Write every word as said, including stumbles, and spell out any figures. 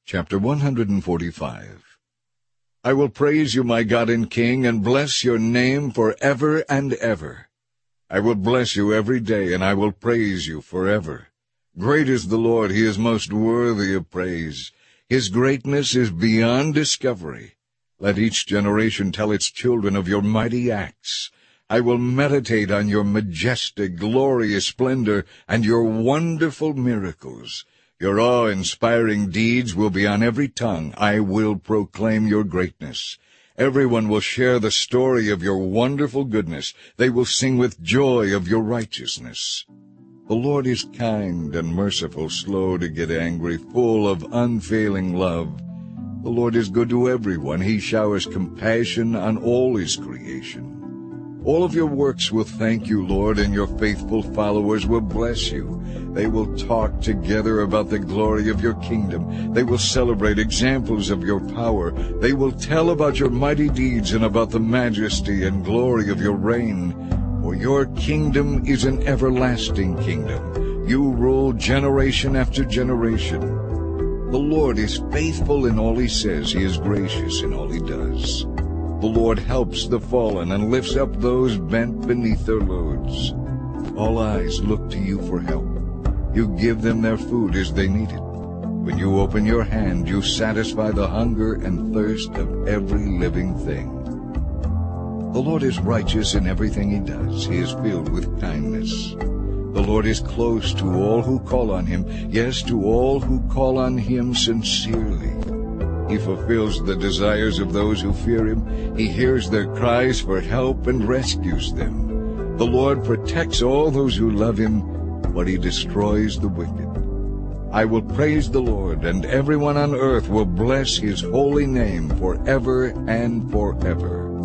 Chapter one hundred forty-five. I will praise you, my God and King, and bless your name for ever and ever. I will bless you every day, and I will praise you forever. Great is the Lord, he is most worthy of praise. His greatness is beyond discovery. Let each generation tell its children of your mighty acts. I will meditate on your majestic, glorious splendor and your wonderful miracles. Your awe-inspiring deeds will be on every tongue. I will proclaim your greatness. Everyone will share the story of your wonderful goodness. They will sing with joy of your righteousness. The Lord is kind and merciful, slow to get angry, full of unfailing love. The Lord is good to everyone. He showers compassion on all his creation. All of your works will thank you, Lord, and your faithful followers will bless you. They will talk together about the glory of your kingdom. They will celebrate examples of your power. They will tell about your mighty deeds and about the majesty and glory of your reign. For your kingdom is an everlasting kingdom. You rule generation after generation. The Lord is faithful in all he says. He is gracious in all he does. The Lord helps the fallen and lifts up those bent beneath their loads. All eyes look to you for help. You give them their food as they need it. When you open your hand, you satisfy the hunger and thirst of every living thing. The Lord is righteous in everything he does. He is filled with kindness. The Lord is close to all who call on him, yes, to all who call on him sincerely. He fulfills the desires of those who fear him. He hears their cries for help and rescues them. The Lord protects all those who love him, but he destroys the wicked. I will praise the Lord, and everyone on earth will bless his holy name forever and forever.